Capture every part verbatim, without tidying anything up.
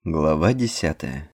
Глава десятая.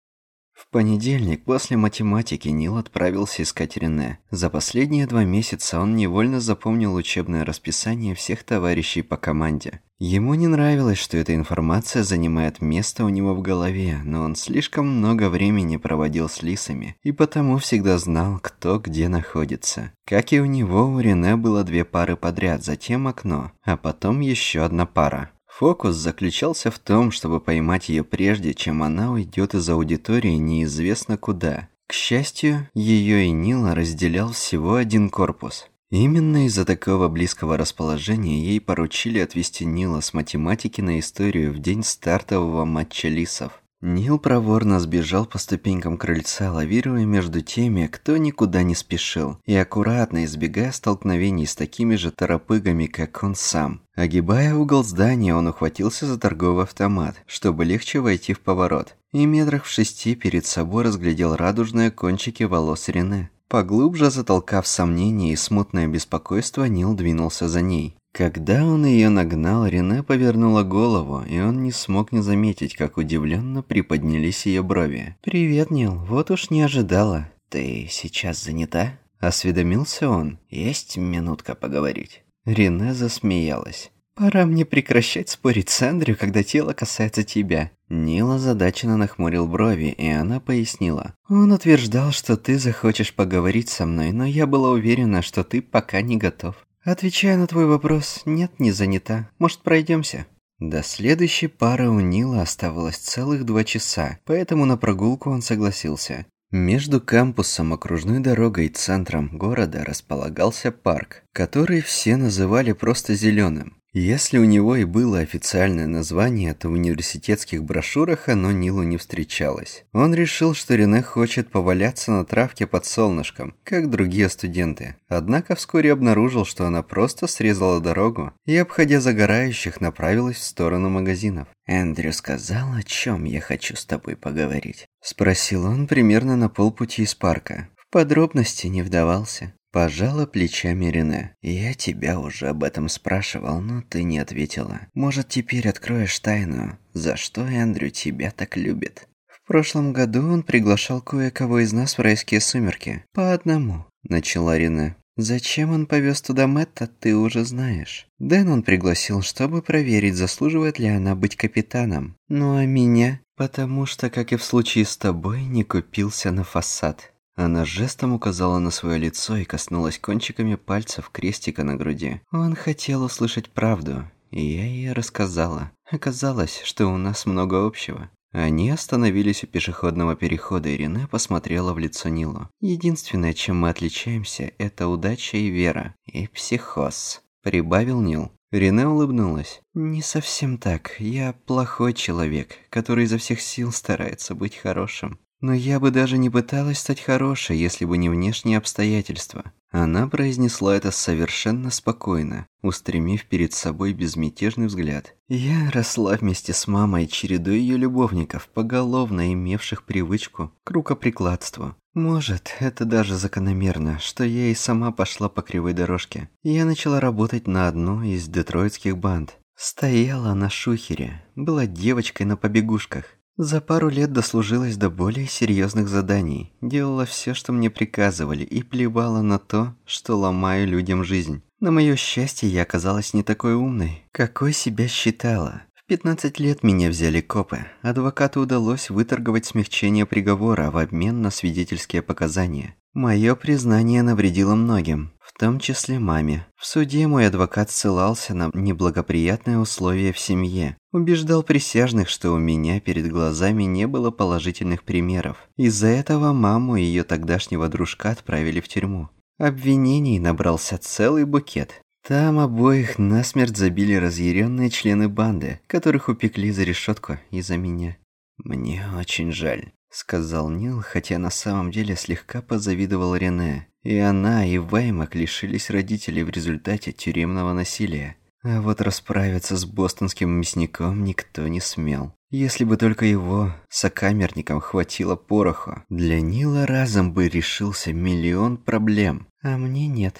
В понедельник после математики Нил отправился искать Рене. За последние два месяца он невольно запомнил учебное расписание всех товарищей по команде. Ему не нравилось, что эта информация занимает место у него в голове, но он слишком много времени проводил с лисами, и потому всегда знал, кто где находится. Как и у него, у Рене было две пары подряд, затем окно, а потом еще одна пара. Фокус заключался в том, чтобы поймать ее прежде, чем она уйдет из аудитории неизвестно куда. К счастью, ее и Нила разделял всего один корпус. Именно из-за такого близкого расположения ей поручили отвезти Нила с математики на историю в день стартового матча лисов. Нил проворно сбежал по ступенькам крыльца, лавируя между теми, кто никуда не спешил, и аккуратно избегая столкновений с такими же торопыгами, как он сам. Огибая угол здания, он ухватился за торговый автомат, чтобы легче войти в поворот, и метрах в шести перед собой разглядел радужные кончики волос Рене. Поглубже затолкав сомнения и смутное беспокойство, Нил двинулся за ней. Когда он ее нагнал, Рене повернула голову, и он не смог не заметить, как удивленно приподнялись ее брови. «Привет, Нил, вот уж не ожидала. Ты сейчас занята?» – осведомился он. «Есть минутка поговорить?» Рене засмеялась. «Пора мне прекращать спорить с Эндрю, когда дело касается тебя». Нил озадаченно нахмурил брови, и она пояснила. «Он утверждал, что ты захочешь поговорить со мной, но я была уверена, что ты пока не готов. Отвечая на твой вопрос, нет, не занята. Может, пройдемся?» До следующей пары у Нила оставалось целых два часа, поэтому на прогулку он согласился. Между кампусом, окружной дорогой и центром города располагался парк, который все называли просто «зеленым». Если у него и было официальное название, то в университетских брошюрах оно Нилу не встречалось. Он решил, что Рене хочет поваляться на травке под солнышком, как другие студенты. Однако вскоре обнаружил, что она просто срезала дорогу и, обходя загорающих, направилась в сторону магазинов. «Эндрю сказал, о чем я хочу с тобой поговорить?» – спросил он примерно на полпути из парка. В подробности не вдавался. Пожала плечами Рене. «Я тебя уже об этом спрашивал, но ты не ответила. Может, теперь откроешь тайну, за что Эндрю тебя так любит?» «В прошлом году он приглашал кое-кого из нас в райские сумерки. По одному», – начала Рене. «Зачем он повез туда Мэтта, ты уже знаешь. Дэн он пригласил, чтобы проверить, заслуживает ли она быть капитаном. Ну а меня? Потому что, как и в случае с тобой, не купился на фасад». Она жестом указала на свое лицо и коснулась кончиками пальцев крестика на груди. Он хотел услышать правду, и я ей рассказала. Оказалось, что у нас много общего. Они остановились у пешеходного перехода, и Рене посмотрела в лицо Нилу. «Единственное, чем мы отличаемся, это удача и вера. И психоз», – прибавил Нил. Рене улыбнулась. «Не совсем так. Я плохой человек, который изо всех сил старается быть хорошим. Но я бы даже не пыталась стать хорошей, если бы не внешние обстоятельства». Она произнесла это совершенно спокойно, устремив перед собой безмятежный взгляд. «Я росла вместе с мамой чередой ее любовников, поголовно имевших привычку к рукоприкладству. Может, это даже закономерно, что я и сама пошла по кривой дорожке. Я начала работать на одну из детройтских банд. Стояла на шухере, была девочкой на побегушках. За пару лет дослужилась до более серьезных заданий, делала все, что мне приказывали, и плевала на то, что ломаю людям жизнь. На мое счастье, я оказалась не такой умной, какой себя считала. В пятнадцать лет меня взяли копы. Адвокату удалось выторговать смягчение приговора в обмен на свидетельские показания. Мое признание навредило многим, в том числе маме. В суде мой адвокат ссылался на неблагоприятные условия в семье. Убеждал присяжных, что у меня перед глазами не было положительных примеров. Из-за этого маму и ее тогдашнего дружка отправили в тюрьму. Обвинений набрался целый букет. Там обоих насмерть забили разъяренные члены банды, которых упекли за решетку из-за меня. «Мне очень жаль», — сказал Нил, хотя на самом деле слегка позавидовал Рене. И она, и Ваймак лишились родителей в результате тюремного насилия. А вот расправиться с бостонским мясником никто не смел. Если бы только его, сокамерникам, хватило пороху, для Нила разом бы решился миллион проблем. А мне нет.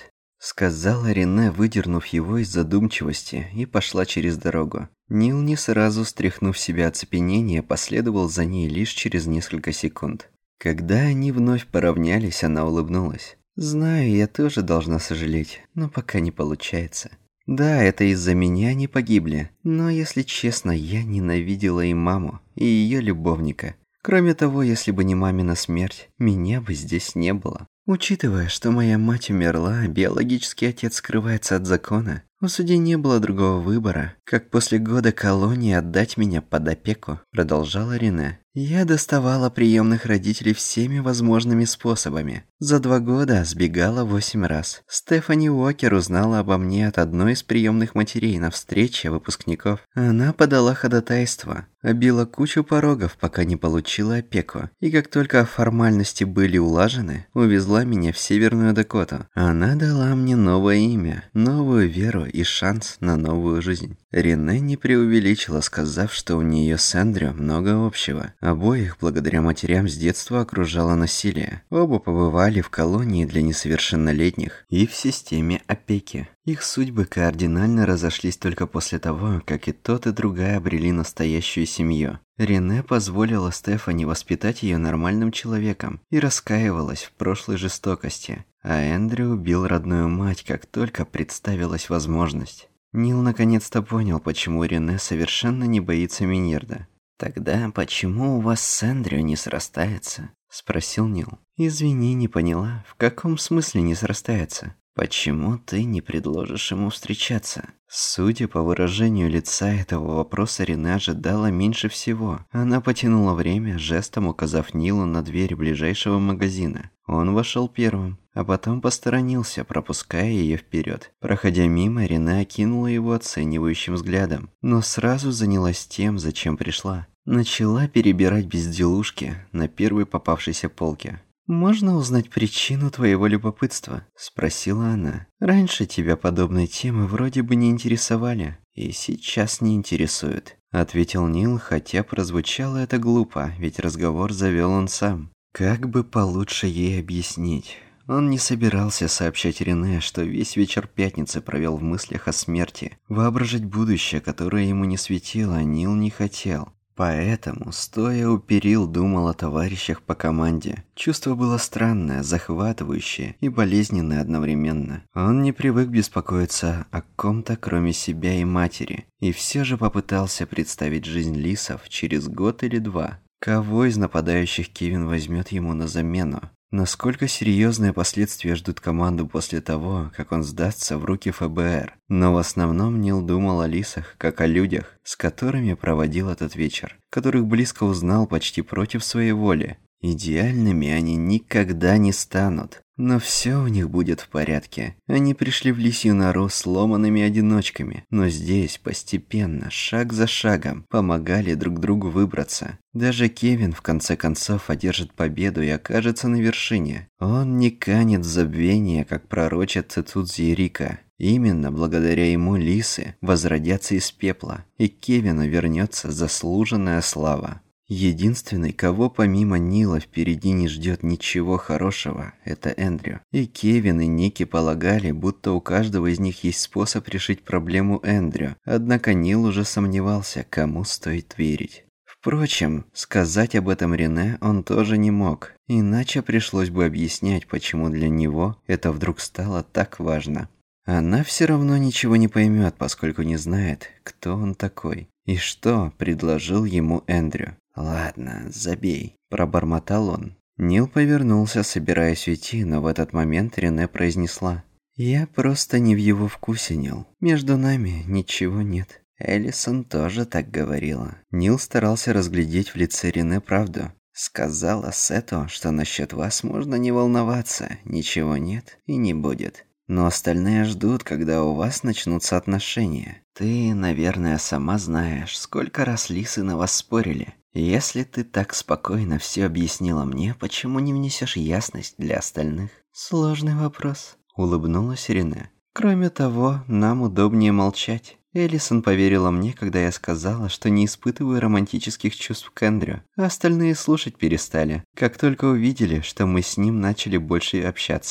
сказала Рене, выдернув его из задумчивости, и пошла через дорогу. Нил, не сразу стряхнув себя оцепенение, последовал за ней лишь через несколько секунд. Когда они вновь поравнялись, она улыбнулась. «Знаю, я тоже должна сожалеть, но пока не получается. Да, это из-за меня они погибли, но, если честно, я ненавидела и маму, и ее любовника. Кроме того, если бы не мамина смерть, меня бы здесь не было. Учитывая, что моя мать умерла, а биологический отец скрывается от закона, у судьи не было другого выбора, как после года колонии отдать меня под опеку», – продолжала Рене. «Я доставала приемных родителей всеми возможными способами. За два года сбегала восемь раз. Стефани Уокер узнала обо мне от одной из приемных матерей на встрече выпускников. Она подала ходатайство, обила кучу порогов, пока не получила опеку. И как только формальности были улажены, увезла меня в Северную Дакоту. Она дала мне новое имя, новую веру и шанс на новую жизнь». Рене не преувеличила, сказав, что у нее с Эндрю много общего. Обоих, благодаря матерям, с детства окружало насилие. Оба побывали в колонии для несовершеннолетних и в системе опеки. Их судьбы кардинально разошлись только после того, как и тот, и другая обрели настоящую семью. Рене позволила Стефани воспитать ее нормальным человеком и раскаивалась в прошлой жестокости. А Эндрю убил родную мать, как только представилась возможность. Нил наконец-то понял, почему Рене совершенно не боится Минерда. «Тогда почему у вас с Эндрю не срастается?» – спросил Нил. «Извини, не поняла. В каком смысле не срастается? Почему ты не предложишь ему встречаться?» Судя по выражению лица, этого вопроса Рене ожидала меньше всего. Она потянула время, жестом указав Нилу на дверь ближайшего магазина. Он вошел первым, а потом посторонился, пропуская ее вперед. Проходя мимо, Рене окинула его оценивающим взглядом, но сразу занялась тем, зачем пришла. Начала перебирать безделушки на первой попавшейся полке. «Можно узнать причину твоего любопытства?» – спросила она. «Раньше тебя подобные темы вроде бы не интересовали, и сейчас не интересуют», – ответил Нил, хотя прозвучало это глупо, ведь разговор завел он сам. Как бы получше ей объяснить? Он не собирался сообщать Рене, что весь вечер пятницы провел в мыслях о смерти. Воображать будущее, которое ему не светило, Нил не хотел. Поэтому, стоя у перил, думал о товарищах по команде. Чувство было странное, захватывающее и болезненное одновременно. Он не привык беспокоиться о ком-то, кроме себя и матери, и все же попытался представить жизнь Лисов через год или два. Кого из нападающих Кевин возьмет ему на замену? Насколько серьезные последствия ждут команду после того, как он сдастся в руки эф бэ эр? Но в основном Нил думал о Лисах, как о людях, с которыми проводил этот вечер, которых близко узнал почти против своей воли. Идеальными они никогда не станут, но все у них будет в порядке. Они пришли в лисью нору сломанными одиночками, но здесь постепенно, шаг за шагом, помогали друг другу выбраться. Даже Кевин в конце концов одержит победу и окажется на вершине. Он не канет в забвение, как пророчат Цицудзи и Рика. Именно благодаря ему лисы возродятся из пепла, и Кевину вернется заслуженная слава. Единственный, кого помимо Нила впереди не ждет ничего хорошего, это Эндрю. И Кевин, и Ники полагали, будто у каждого из них есть способ решить проблему Эндрю. Однако Нил уже сомневался, кому стоит верить. Впрочем, сказать об этом Рене он тоже не мог, иначе пришлось бы объяснять, почему для него это вдруг стало так важно. Она все равно ничего не поймет, поскольку не знает, кто он такой и что предложил ему Эндрю. «Ладно, забей», – пробормотал он. Нил повернулся, собираясь уйти, но в этот момент Рене произнесла: «Я просто не в его вкусе, Нил. Между нами ничего нет». Элисон тоже так говорила. Нил старался разглядеть в лице Рене правду. «Сказала Сето, что насчет вас можно не волноваться, ничего нет и не будет. Но остальные ждут, когда у вас начнутся отношения. Ты, наверное, сама знаешь, сколько раз лисы на вас спорили. Если ты так спокойно все объяснила мне, почему не внесешь ясность для остальных?» «Сложный вопрос», — улыбнулась Рене. «Кроме того, нам удобнее молчать. Элисон поверила мне, когда я сказала, что не испытываю романтических чувств к Эндрю, а остальные слушать перестали, как только увидели, что мы с ним начали больше общаться.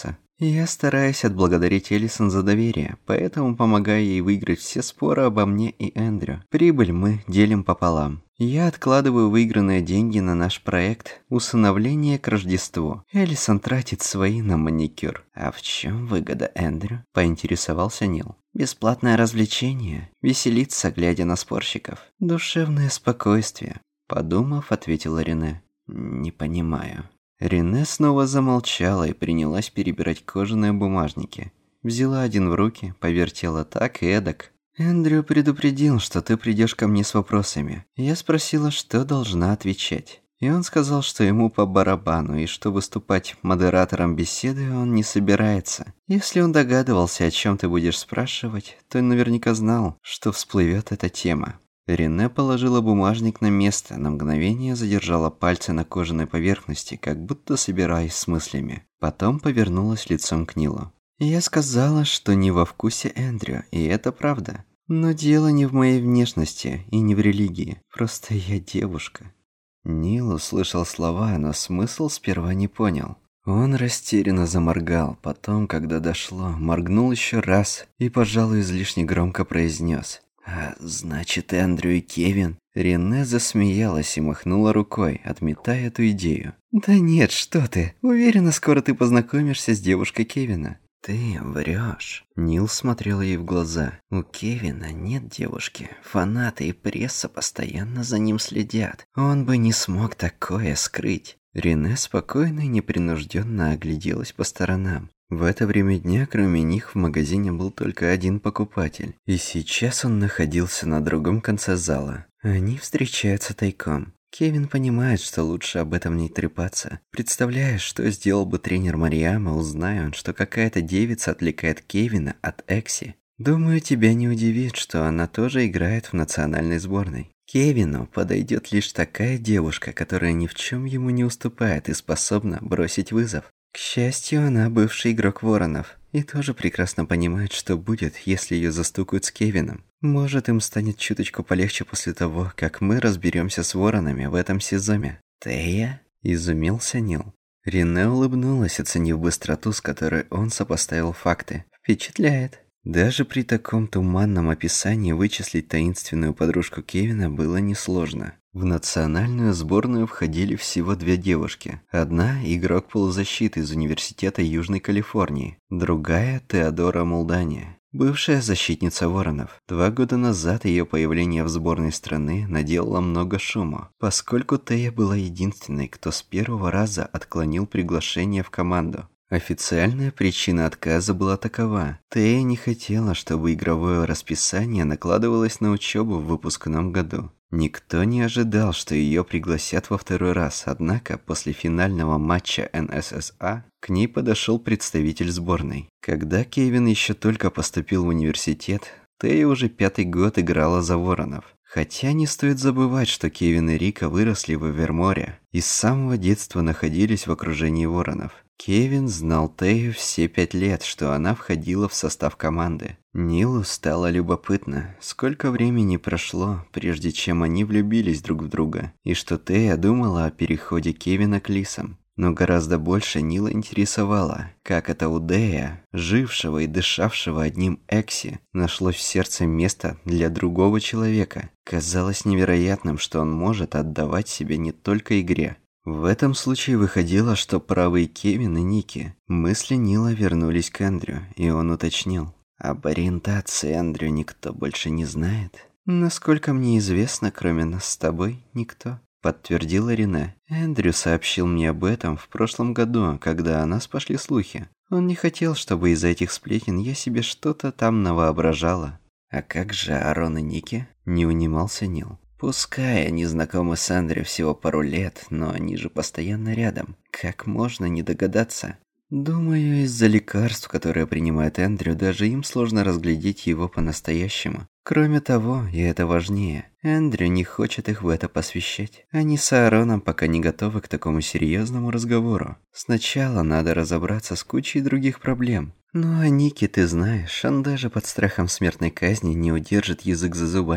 Я стараюсь отблагодарить Элисон за доверие, поэтому помогаю ей выиграть все споры обо мне и Эндрю. Прибыль мы делим пополам. Я откладываю выигранные деньги на наш проект «Усыновление к Рождеству». Элисон тратит свои на маникюр. А в чем выгода Эндрю? Поинтересовался Нил. Бесплатное развлечение, веселиться, глядя на спорщиков, душевное спокойствие. Подумав, ответила Рене. Не понимаю. Рене снова замолчала и принялась перебирать кожаные бумажники. Взяла один в руки, повертела так и эдак. «Эндрю предупредил, что ты придешь ко мне с вопросами. Я спросила, что должна отвечать. И он сказал, что ему по барабану, и что выступать модератором беседы он не собирается. Если он догадывался, о чем ты будешь спрашивать, то наверняка знал, что всплывет эта тема». Рене положила бумажник на место, на мгновение задержала пальцы на кожаной поверхности, как будто собираясь с мыслями. Потом повернулась лицом к Нилу. «Я сказала, что не во вкусе Эндрю, и это правда. Но дело не в моей внешности и не в религии. Просто я девушка». Нил услышал слова, но смысл сперва не понял. Он растерянно заморгал, потом, когда дошло, моргнул еще раз и, пожалуй, излишне громко произнес: «А значит, Эндрю и Кевин?» Рене засмеялась и махнула рукой, отметая эту идею. «Да нет, что ты. Уверена, скоро ты познакомишься с девушкой Кевина». «Ты врешь». Нил смотрел ей в глаза. «У Кевина нет девушки. Фанаты и пресса постоянно за ним следят. Он бы не смог такое скрыть». Рене спокойно и непринужденно огляделась по сторонам. В это время дня, кроме них, в магазине был только один покупатель. И сейчас он находился на другом конце зала. Они встречаются тайком. Кевин понимает, что лучше об этом не трепаться. Представляешь, что сделал бы тренер Мариама, узная он, что какая-то девица отвлекает Кевина от Экси. Думаю, тебя не удивит, что она тоже играет в национальной сборной. Кевину подойдет лишь такая девушка, которая ни в чем ему не уступает и способна бросить вызов. К счастью, она бывший игрок Воронов и тоже прекрасно понимает, что будет, если ее застукают с Кевином. Может, им станет чуточку полегче после того, как мы разберемся с Воронами в этом сезоне. «Тея?» – изумился Нил. Рене улыбнулась, оценив быстроту, с которой он сопоставил факты. «Впечатляет». Даже при таком туманном описании вычислить таинственную подружку Кевина было несложно. В национальную сборную входили всего две девушки. Одна – игрок полузащиты из Университета Южной Калифорнии, другая – Теодора Молдания, бывшая защитница Воронов. Два года назад ее появление в сборной страны наделало много шума, поскольку Тея была единственной, кто с первого раза отклонил приглашение в команду. Официальная причина отказа была такова. Тея не хотела, чтобы игровое расписание накладывалось на учебу в выпускном году. Никто не ожидал, что ее пригласят во второй раз, однако после финального матча эн эс эс а к ней подошел представитель сборной. Когда Кевин еще только поступил в университет, Тея уже пятый год играла за Воронов. Хотя не стоит забывать, что Кевин и Рика выросли в Эверморе и с самого детства находились в окружении Воронов. Кевин знал Тею все пять лет, что она входила в состав команды. Нилу стало любопытно, сколько времени прошло, прежде чем они влюбились друг в друга, и что Тея думала о переходе Кевина к Лисам. Но гораздо больше Нила интересовало, как это у Дэя, жившего и дышавшего одним Экси, нашлось в сердце место для другого человека. Казалось невероятным, что он может отдавать себя не только игре. В этом случае выходило, что правы Кевин и Ники. Мысли Нила вернулись к Эндрю, и он уточнил: «Об ориентации Эндрю никто больше не знает?» «Насколько мне известно, кроме нас с тобой, никто», — подтвердила Рене. «Эндрю сообщил мне об этом в прошлом году, когда о нас пошли слухи. Он не хотел, чтобы из-за этих сплетен я себе что-то там навоображала». «А как же Арон и Ники?» — не унимался Нил. «Пускай они знакомы с Эндрю всего пару лет, но они же постоянно рядом. Как можно не догадаться?» «Думаю, из-за лекарств, которые принимает Эндрю, даже им сложно разглядеть его по-настоящему. Кроме того, и это важнее, Эндрю не хочет их в это посвящать. Они с Аароном пока не готовы к такому серьезному разговору. Сначала надо разобраться с кучей других проблем. Ну а Ники, ты знаешь, он даже под страхом смертной казни не удержит язык за зубами.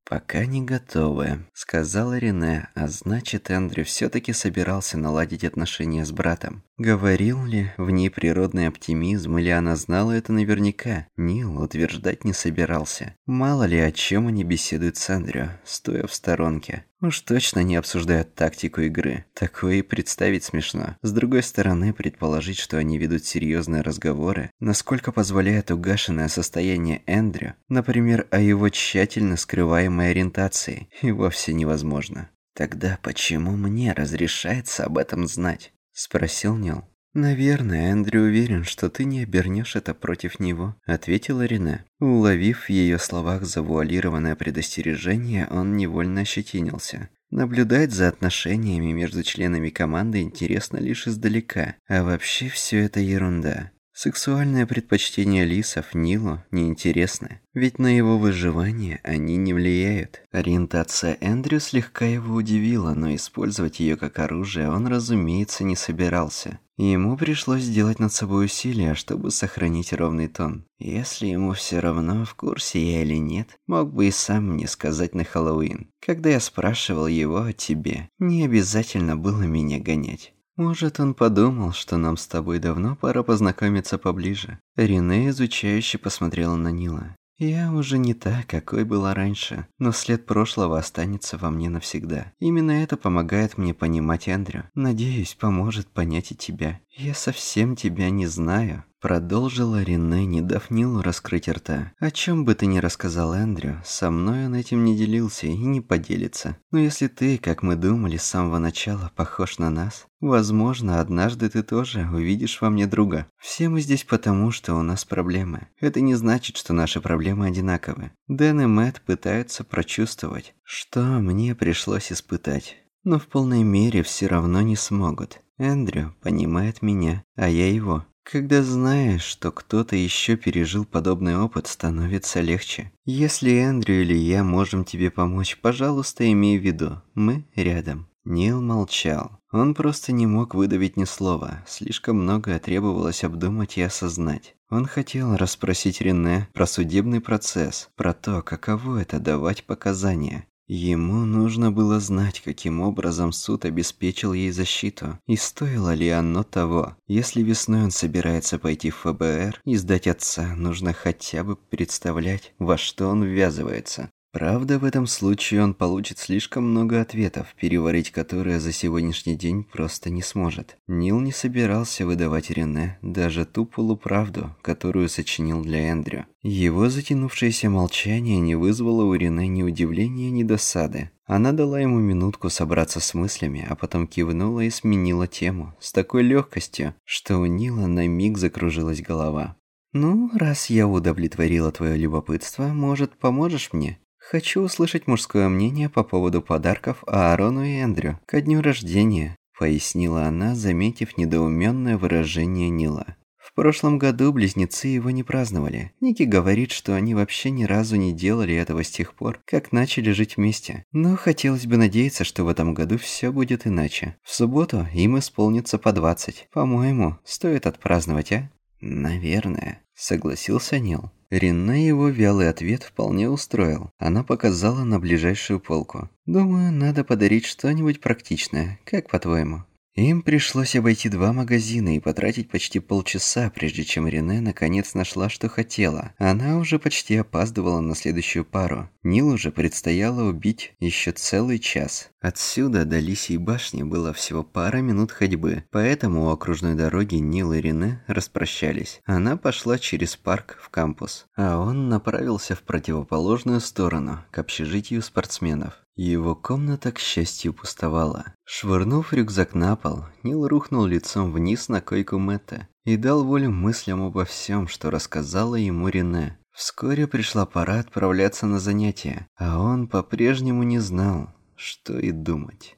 «Пока не готовы», — сказала Рене, а значит, Эндрю все-таки собирался наладить отношения с братом. Говорил ли в ней природный оптимизм, или она знала это наверняка? Нил утверждать не собирался. Мало ли о чем они беседуют с Эндрю, стоя в сторонке. Уж точно не обсуждают тактику игры. Такое и представить смешно. С другой стороны, предположить, что они ведут серьезные разговоры, насколько позволяет угашенное состояние Эндрю, например, о его тщательно скрываемой ориентации, и вовсе невозможно. «Тогда почему мне разрешается об этом знать?» – спросил Нил. «Наверное, Эндрю уверен, что ты не обернешь это против него», — ответила Рене. Уловив в ее словах завуалированное предостережение, он невольно ощетинился. Наблюдать за отношениями между членами команды интересно лишь издалека, а вообще все это ерунда. Сексуальное предпочтение лисов Нилу неинтересны, ведь на его выживание они не влияют. Ориентация Эндрю слегка его удивила, но использовать ее как оружие он, разумеется, не собирался. Ему пришлось сделать над собой усилия, чтобы сохранить ровный тон. Если ему все равно, в курсе я или нет, мог бы и сам мне сказать на Хэллоуин. Когда я спрашивал его о тебе, не обязательно было меня гонять. Может, он подумал, что нам с тобой давно пора познакомиться поближе. Рене изучающе посмотрела на Нила. Я уже не та, какой была раньше, но след прошлого останется во мне навсегда. Именно это помогает мне понимать Эндрю. Надеюсь, поможет понять и тебя. Я совсем тебя не знаю. Продолжила Рене, не дав Нилу раскрыть рта. «О чем бы ты ни рассказал Эндрю, со мной он этим не делился и не поделится. Но если ты, как мы думали с самого начала, похож на нас, возможно, однажды ты тоже увидишь во мне друга. Все мы здесь потому, что у нас проблемы. Это не значит, что наши проблемы одинаковы. Дэн и Мэтт пытаются прочувствовать, что мне пришлось испытать. Но в полной мере все равно не смогут. Эндрю понимает меня, а я его. Когда знаешь, что кто-то еще пережил подобный опыт, становится легче. Если Эндрю или я можем тебе помочь, пожалуйста, имей в виду, мы рядом». Нил молчал. Он просто не мог выдавить ни слова. Слишком многое требовалось обдумать и осознать. Он хотел расспросить Рене про судебный процесс, про то, каково это давать показания. Ему нужно было знать, каким образом суд обеспечил ей защиту, и стоило ли оно того. Если весной он собирается пойти в эф бэ эр и сдать отца, нужно хотя бы представлять, во что он ввязывается. Правда, в этом случае он получит слишком много ответов, переварить которые за сегодняшний день просто не сможет. Нил не собирался выдавать Рене даже ту полуправду, которую сочинил для Эндрю. Его затянувшееся молчание не вызвало у Рене ни удивления, ни досады. Она дала ему минутку собраться с мыслями, а потом кивнула и сменила тему с такой легкостью, что у Нила на миг закружилась голова. «Ну, раз я удовлетворила твое любопытство, может, поможешь мне? Хочу услышать мужское мнение по поводу подарков Аарону и Эндрю ко дню рождения», — пояснила она, заметив недоуменное выражение Нила. В прошлом году близнецы его не праздновали. Ники говорит, что они вообще ни разу не делали этого с тех пор, как начали жить вместе. Но хотелось бы надеяться, что в этом году все будет иначе. В субботу им исполнится по двадцать. По-моему, стоит отпраздновать, а? «Наверное», — согласился Нил. Рене его вялый ответ вполне устроил. Она показала на ближайшую полку. «Думаю, надо подарить что-нибудь практичное. Как по-твоему?» Им пришлось обойти два магазина и потратить почти полчаса, прежде чем Рене наконец нашла, что хотела. Она уже почти опаздывала на следующую пару. Нилу же предстояло убить еще целый час. Отсюда до Лисьей башни было всего пара минут ходьбы, поэтому у окружной дороги Нил и Рене распрощались. Она пошла через парк в кампус, а он направился в противоположную сторону, к общежитию спортсменов. Его комната, к счастью, пустовала. Швырнув рюкзак на пол, Нил рухнул лицом вниз на койку Мэтта и дал волю мыслям обо всем, что рассказала ему Рене. Вскоре пришла пора отправляться на занятия, а он по-прежнему не знал, что и думать.